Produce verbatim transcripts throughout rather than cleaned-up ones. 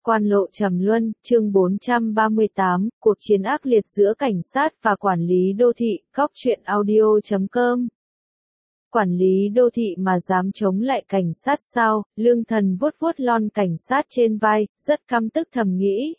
Quan lộ trầm luân, chương bốn trăm ba mươi tám, cuộc chiến ác liệt giữa cảnh sát và quản lý đô thị, góc truyện audio chấm com. Quản lý đô thị mà dám chống lại cảnh sát sao? Lương Thần vuốt vuốt lon cảnh sát trên vai, rất căm tức thầm nghĩ.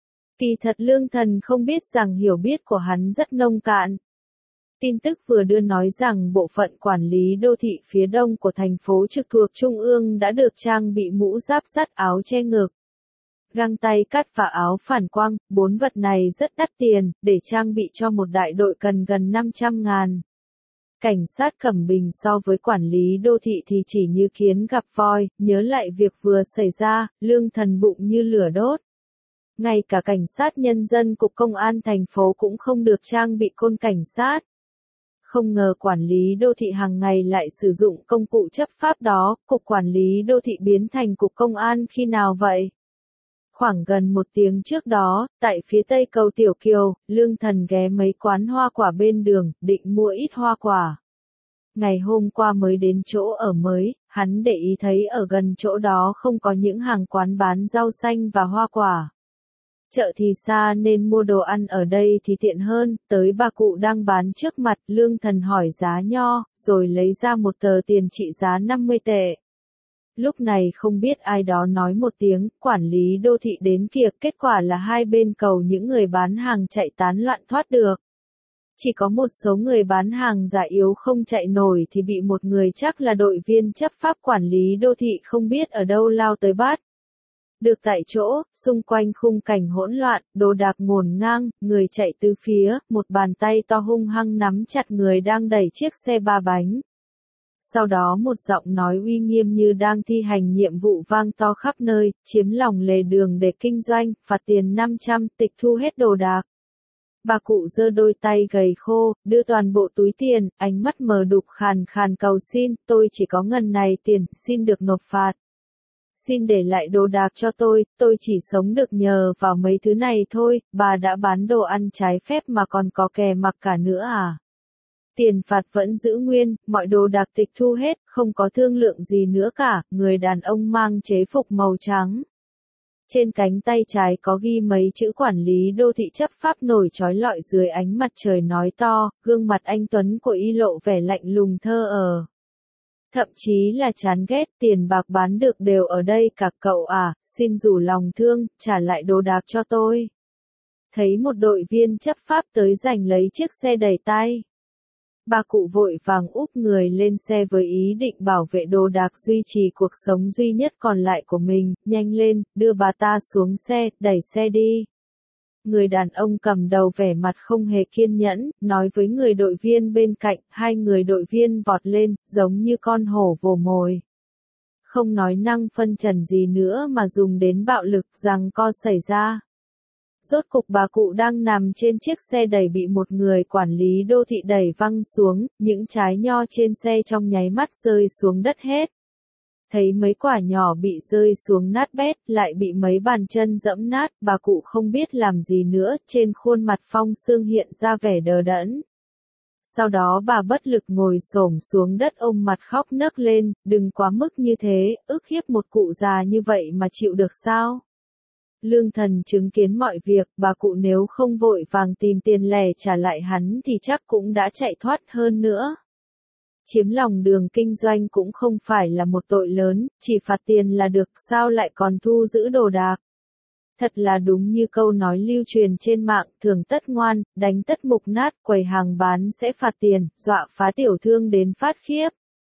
Kỳ thật Lương Thần không biết rằng hiểu biết của hắn rất nông cạn. Tin tức vừa đưa nói rằng bộ phận quản lý đô thị phía đông của thành phố trực thuộc Trung ương đã được trang bị mũ giáp sắt, áo che ngực, găng tay cắt và áo phản quang. Bốn vật này rất đắt tiền, để trang bị cho một đại đội cần gần năm trăm ngàn. Cảnh sát Cẩm Bình so với quản lý đô thị thì chỉ như kiến gặp voi, nhớ lại việc vừa xảy ra, Lương Thần bụng như lửa đốt. Ngay cả cảnh sát nhân dân cục công an thành phố cũng không được trang bị côn cảnh sát. Không ngờ quản lý đô thị hàng ngày lại sử dụng công cụ chấp pháp đó. Cục quản lý đô thị biến thành cục công an khi nào vậy? Khoảng gần một tiếng trước đó, tại phía tây cầu Tiểu Kiều, Lương Thần ghé mấy quán hoa quả bên đường, định mua ít hoa quả. Ngày hôm qua mới đến chỗ ở mới, hắn để ý thấy ở gần chỗ đó không có những hàng quán bán rau xanh và hoa quả. Chợ thì xa nên mua đồ ăn ở đây thì tiện hơn. Tới bà cụ đang bán trước mặt, Lương Thần hỏi giá nho, rồi lấy ra một tờ tiền trị giá năm mươi tệ. Lúc này không biết ai đó nói một tiếng, quản lý đô thị đến kìa, kết quả là hai bên cầu những người bán hàng chạy tán loạn thoát được. Chỉ có một số người bán hàng già yếu không chạy nổi thì bị một người chắc là đội viên chấp pháp quản lý đô thị không biết ở đâu lao tới bắt. Được tại chỗ, xung quanh khung cảnh hỗn loạn, đồ đạc ngổn ngang, người chạy tứ phía, một bàn tay to hung hăng nắm chặt người đang đẩy chiếc xe ba bánh. Sau đó một giọng nói uy nghiêm như đang thi hành nhiệm vụ vang to khắp nơi, chiếm lòng lề đường để kinh doanh, phạt tiền năm trăm, tịch thu hết đồ đạc. Bà cụ giơ đôi tay gầy khô, đưa toàn bộ túi tiền, ánh mắt mờ đục khàn khàn cầu xin, tôi chỉ có ngần này tiền, xin được nộp phạt. Xin để lại đồ đạc cho tôi, tôi chỉ sống được nhờ vào mấy thứ này thôi, bà đã bán đồ ăn trái phép mà còn có kè mặc cả nữa à? Tiền phạt vẫn giữ nguyên, mọi đồ đạc tịch thu hết, không có thương lượng gì nữa cả. Người đàn ông mang chế phục màu trắng. Trên cánh tay trái có ghi mấy chữ quản lý đô thị chấp pháp nổi chói lọi dưới ánh mặt trời nói to, gương mặt anh Tuấn của y lộ vẻ lạnh lùng thơ ờ. Thậm chí là chán ghét, tiền bạc bán được đều ở đây cả cậu à, xin rủ lòng thương, trả lại đồ đạc cho tôi. Thấy một đội viên chấp pháp tới giành lấy chiếc xe đẩy tay. Bà cụ vội vàng úp người lên xe với ý định bảo vệ đồ đạc duy trì cuộc sống duy nhất còn lại của mình, nhanh lên, đưa bà ta xuống xe, đẩy xe đi. Người đàn ông cầm đầu vẻ mặt không hề kiên nhẫn, nói với người đội viên bên cạnh, hai người đội viên vọt lên, giống như con hổ vồ mồi. Không nói năng phân trần gì nữa mà dùng đến bạo lực giằng co xảy ra. Rốt cục bà cụ đang nằm trên chiếc xe đẩy bị một người quản lý đô thị đẩy văng xuống, những trái nho trên xe trong nháy mắt rơi xuống đất hết. Thấy mấy quả nhỏ bị rơi xuống nát bét, lại bị mấy bàn chân dẫm nát, bà cụ không biết làm gì nữa, trên khuôn mặt Phong Sương hiện ra vẻ đờ đẫn. Sau đó bà bất lực ngồi xổm xuống đất ôm mặt khóc nấc lên, đừng quá mức như thế, ức hiếp một cụ già như vậy mà chịu được sao? Lương Thần chứng kiến mọi việc, bà cụ nếu không vội vàng tìm tiền lẻ trả lại hắn thì chắc cũng đã chạy thoát hơn nữa. Chiếm lòng đường kinh doanh cũng không phải là một tội lớn, chỉ phạt tiền là được, sao lại còn thu giữ đồ đạc. Thật là đúng như câu nói lưu truyền trên mạng, thường tất ngoan, đánh tất mục nát, quầy hàng bán sẽ phạt tiền, dọa phá tiểu thương đến phát khiếp.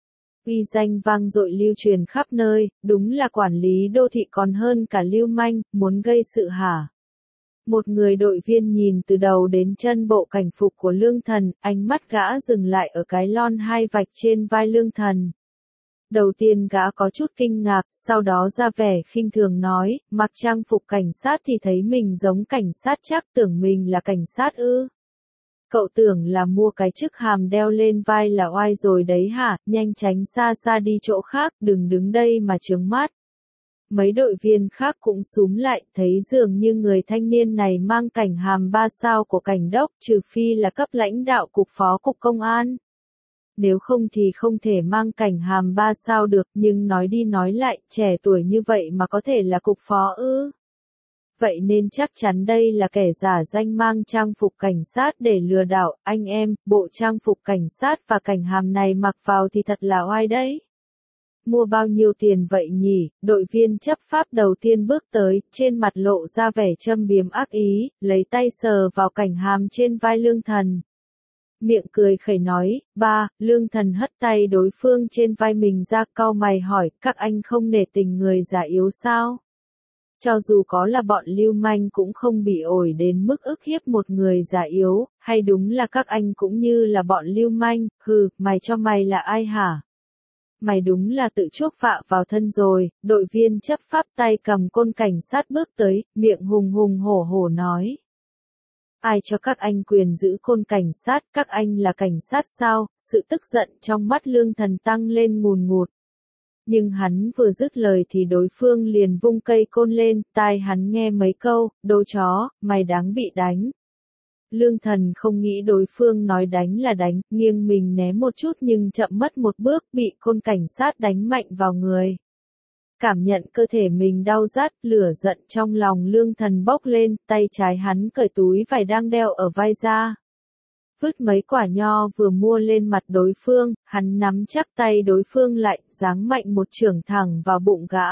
Uy danh vang dội lưu truyền khắp nơi, đúng là quản lý đô thị còn hơn cả lưu manh, muốn gây sự hả? Một người đội viên nhìn từ đầu đến chân bộ cảnh phục của Lương Thần, ánh mắt gã dừng lại ở cái lon hai vạch trên vai Lương Thần. Đầu tiên gã có chút kinh ngạc, sau đó ra vẻ khinh thường nói, mặc trang phục cảnh sát thì thấy mình giống cảnh sát chắc, tưởng mình là cảnh sát ư? Cậu tưởng là mua cái chức hàm đeo lên vai là oai rồi đấy hả, nhanh tránh xa xa đi chỗ khác, đừng đứng đây mà chướng mắt. Mấy đội viên khác cũng xúm lại, thấy dường như người thanh niên này mang cảnh hàm ba sao của cảnh đốc, trừ phi là cấp lãnh đạo cục phó cục công an. Nếu không thì không thể mang cảnh hàm ba sao được, nhưng nói đi nói lại, trẻ tuổi như vậy mà có thể là cục phó ư? Vậy nên chắc chắn đây là kẻ giả danh mang trang phục cảnh sát để lừa đảo, anh em, bộ trang phục cảnh sát và cảnh hàm này mặc vào thì thật là oai đấy. Mua bao nhiêu tiền vậy nhỉ? Đội viên chấp pháp đầu tiên bước tới, trên mặt lộ ra vẻ châm biếm ác ý, lấy tay sờ vào cảnh hàm trên vai Lương Thần. Miệng cười khẩy nói, ba, Lương Thần hất tay đối phương trên vai mình ra, cau mày hỏi, các anh không nể tình người già yếu sao? Cho dù có là bọn lưu manh cũng không bị ổi đến mức ức hiếp một người già yếu, hay đúng là các anh cũng như là bọn lưu manh, hừ, mày cho mày là ai hả? Mày đúng là tự chuốc vạ vào thân rồi, đội viên chấp pháp tay cầm côn cảnh sát bước tới, miệng hùng hùng hổ hổ nói. Ai cho các anh quyền giữ côn cảnh sát, các anh là cảnh sát sao? Sự tức giận trong mắt Lương Thần tăng lên ngùn ngụt. Nhưng hắn vừa dứt lời thì đối phương liền vung cây côn lên, tai hắn nghe mấy câu, đồ chó, mày đáng bị đánh. Lương Thần không nghĩ đối phương nói đánh là đánh, nghiêng mình né một chút nhưng chậm mất một bước, bị côn cảnh sát đánh mạnh vào người. Cảm nhận cơ thể mình đau rát, lửa giận trong lòng Lương Thần bốc lên, tay trái hắn cởi túi vải đang đeo ở vai ra. Vứt mấy quả nho vừa mua lên mặt đối phương, hắn nắm chắc tay đối phương lại, giáng mạnh một chưởng thẳng vào bụng gã.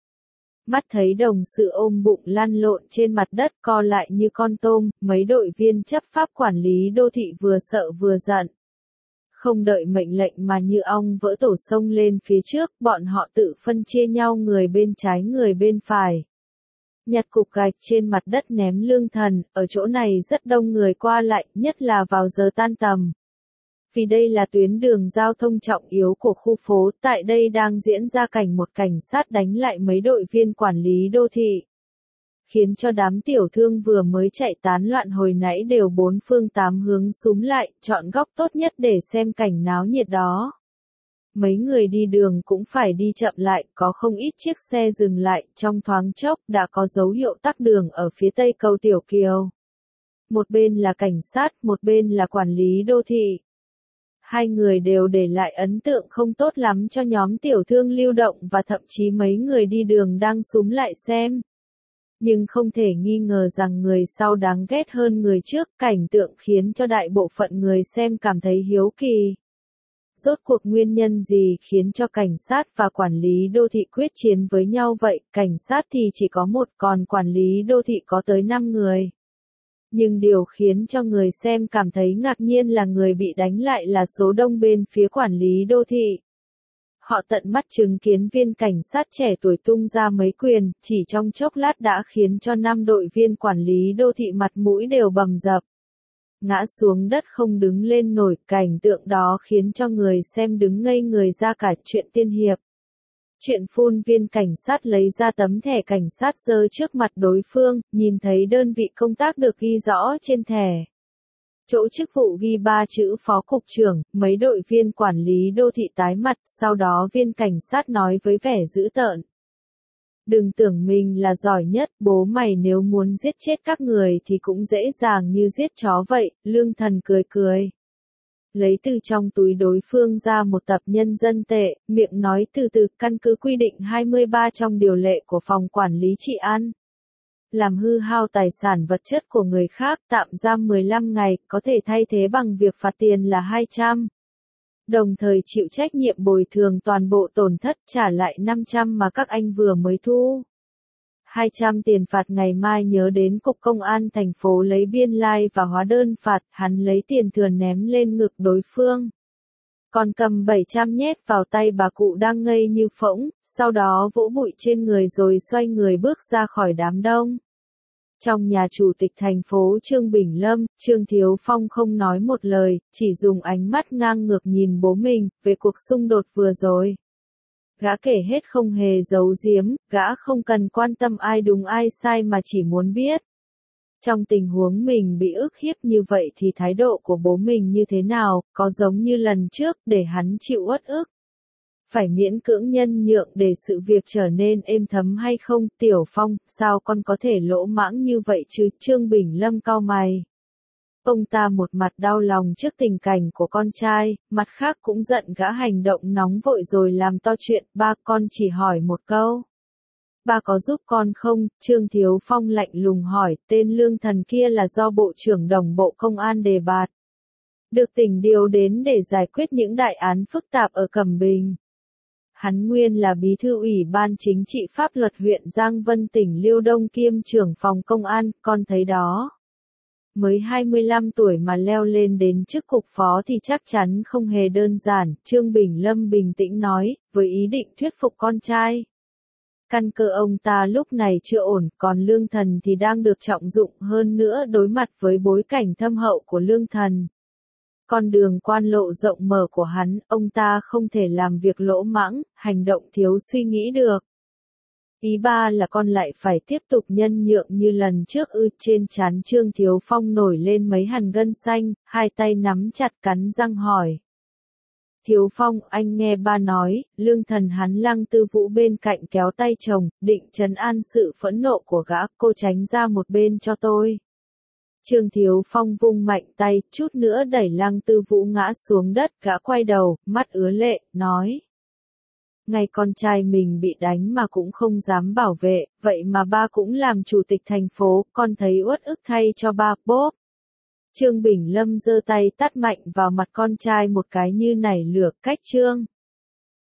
Mắt thấy đồng sự ôm bụng lăn lộn trên mặt đất co lại như con tôm, mấy đội viên chấp pháp quản lý đô thị vừa sợ vừa giận. Không đợi mệnh lệnh mà như ong vỡ tổ sông lên phía trước, bọn họ tự phân chia nhau người bên trái người bên phải. Nhặt cục gạch trên mặt đất ném Lương Thần, ở chỗ này rất đông người qua lại, nhất là vào giờ tan tầm. Vì đây là tuyến đường giao thông trọng yếu của khu phố, tại đây đang diễn ra cảnh một cảnh sát đánh lại mấy đội viên quản lý đô thị. Khiến cho đám tiểu thương vừa mới chạy tán loạn hồi nãy đều bốn phương tám hướng xúm lại, chọn góc tốt nhất để xem cảnh náo nhiệt đó. Mấy người đi đường cũng phải đi chậm lại, có không ít chiếc xe dừng lại, trong thoáng chốc đã có dấu hiệu tắc đường ở phía tây cầu Tiểu Kiều. Một bên là cảnh sát, một bên là quản lý đô thị. Hai người đều để lại ấn tượng không tốt lắm cho nhóm tiểu thương lưu động và thậm chí mấy người đi đường đang xúm lại xem. Nhưng không thể nghi ngờ rằng người sau đáng ghét hơn người trước, cảnh tượng khiến cho đại bộ phận người xem cảm thấy hiếu kỳ. Rốt cuộc nguyên nhân gì khiến cho cảnh sát và quản lý đô thị quyết chiến với nhau vậy? Cảnh sát thì chỉ có một, còn quản lý đô thị có tới năm người. Nhưng điều khiến cho người xem cảm thấy ngạc nhiên là người bị đánh lại là số đông bên phía quản lý đô thị. Họ tận mắt chứng kiến viên cảnh sát trẻ tuổi tung ra mấy quyền, chỉ trong chốc lát đã khiến cho năm đội viên quản lý đô thị mặt mũi đều bầm dập. Ngã xuống đất không đứng lên nổi, cảnh tượng đó khiến cho người xem đứng ngây người ra cả chuyện tiên hiệp. Chuyện phun viên cảnh sát lấy ra tấm thẻ cảnh sát giơ trước mặt đối phương, nhìn thấy đơn vị công tác được ghi rõ trên thẻ. Chỗ chức vụ ghi ba chữ phó cục trưởng, mấy đội viên quản lý đô thị tái mặt, sau đó viên cảnh sát nói với vẻ dữ tợn. Đừng tưởng mình là giỏi nhất, bố mày nếu muốn giết chết các người thì cũng dễ dàng như giết chó vậy, Lương Thần cười cười. Lấy từ trong túi đối phương ra một tập nhân dân tệ, miệng nói từ từ, căn cứ quy định hai mươi ba trong điều lệ của phòng quản lý trị an. Làm hư hao tài sản vật chất của người khác, tạm giam mười lăm ngày, có thể thay thế bằng việc phạt tiền là hai trăm. Đồng thời chịu trách nhiệm bồi thường toàn bộ tổn thất, trả lại năm trăm mà các anh vừa mới thu. hai trăm tiền phạt ngày mai nhớ đến cục công an thành phố lấy biên lai like và hóa đơn phạt, hắn lấy tiền thừa ném lên ngực đối phương. Còn cầm bảy trăm nhét vào tay bà cụ đang ngây như phỗng, sau đó vỗ bụi trên người rồi xoay người bước ra khỏi đám đông. Trong nhà chủ tịch thành phố Trương Bình Lâm, Trương Thiếu Phong không nói một lời, chỉ dùng ánh mắt ngang ngược nhìn bố mình, về cuộc xung đột vừa rồi. Gã kể hết không hề giấu giếm, gã không cần quan tâm ai đúng ai sai mà chỉ muốn biết. Trong tình huống mình bị ức hiếp như vậy thì thái độ của bố mình như thế nào, có giống như lần trước để hắn chịu uất ức. Phải miễn cưỡng nhân nhượng để sự việc trở nên êm thấm hay không? Tiểu Phong, sao con có thể lỗ mãng như vậy chứ? Trương Bình Lâm cau mày. Ông ta một mặt đau lòng trước tình cảnh của con trai, mặt khác cũng giận gã hành động nóng vội rồi làm to chuyện. Ba, con chỉ hỏi một câu. ba có giúp con không? Trương Thiếu Phong lạnh lùng hỏi, tên lương thần kia là do Bộ trưởng Đồng Bộ Công an đề bạt. Được tỉnh điều đến để giải quyết những đại án phức tạp ở Cẩm Bình. Hắn nguyên là bí thư ủy ban chính trị pháp luật huyện Giang Vân tỉnh Liêu Đông kiêm trưởng phòng công an, con thấy đó. Mới hai mươi lăm tuổi mà leo lên đến chức cục phó thì chắc chắn không hề đơn giản, Trương Bình Lâm bình tĩnh nói, với ý định thuyết phục con trai. Căn cơ ông ta lúc này chưa ổn, còn Lương Thần thì đang được trọng dụng hơn nữa đối mặt với bối cảnh thâm hậu của Lương Thần. Con đường quan lộ rộng mở của hắn, ông ta không thể làm việc lỗ mãng, hành động thiếu suy nghĩ được. Ý ba là con lại phải tiếp tục nhân nhượng như lần trước ư. Trên trán Trương Thiếu Phong nổi lên mấy hằn gân xanh, hai tay nắm chặt cắn răng hỏi. Thiếu Phong, anh nghe ba nói, Lương Thần hắn Lăng Tư Vũ bên cạnh kéo tay chồng, định trấn an sự phẫn nộ của gã, cô tránh ra một bên cho tôi. Trương Thiếu Phong vung mạnh tay, chút nữa đẩy Lăng Tư Vũ ngã xuống đất, gã quay đầu, mắt ứa lệ, nói. Ngay con trai mình bị đánh mà cũng không dám bảo vệ, vậy mà ba cũng làm chủ tịch thành phố, con thấy uất ức thay cho ba, bốp. Trương Bình Lâm giơ tay tát mạnh vào mặt con trai một cái như nảy lửa, cách Trương.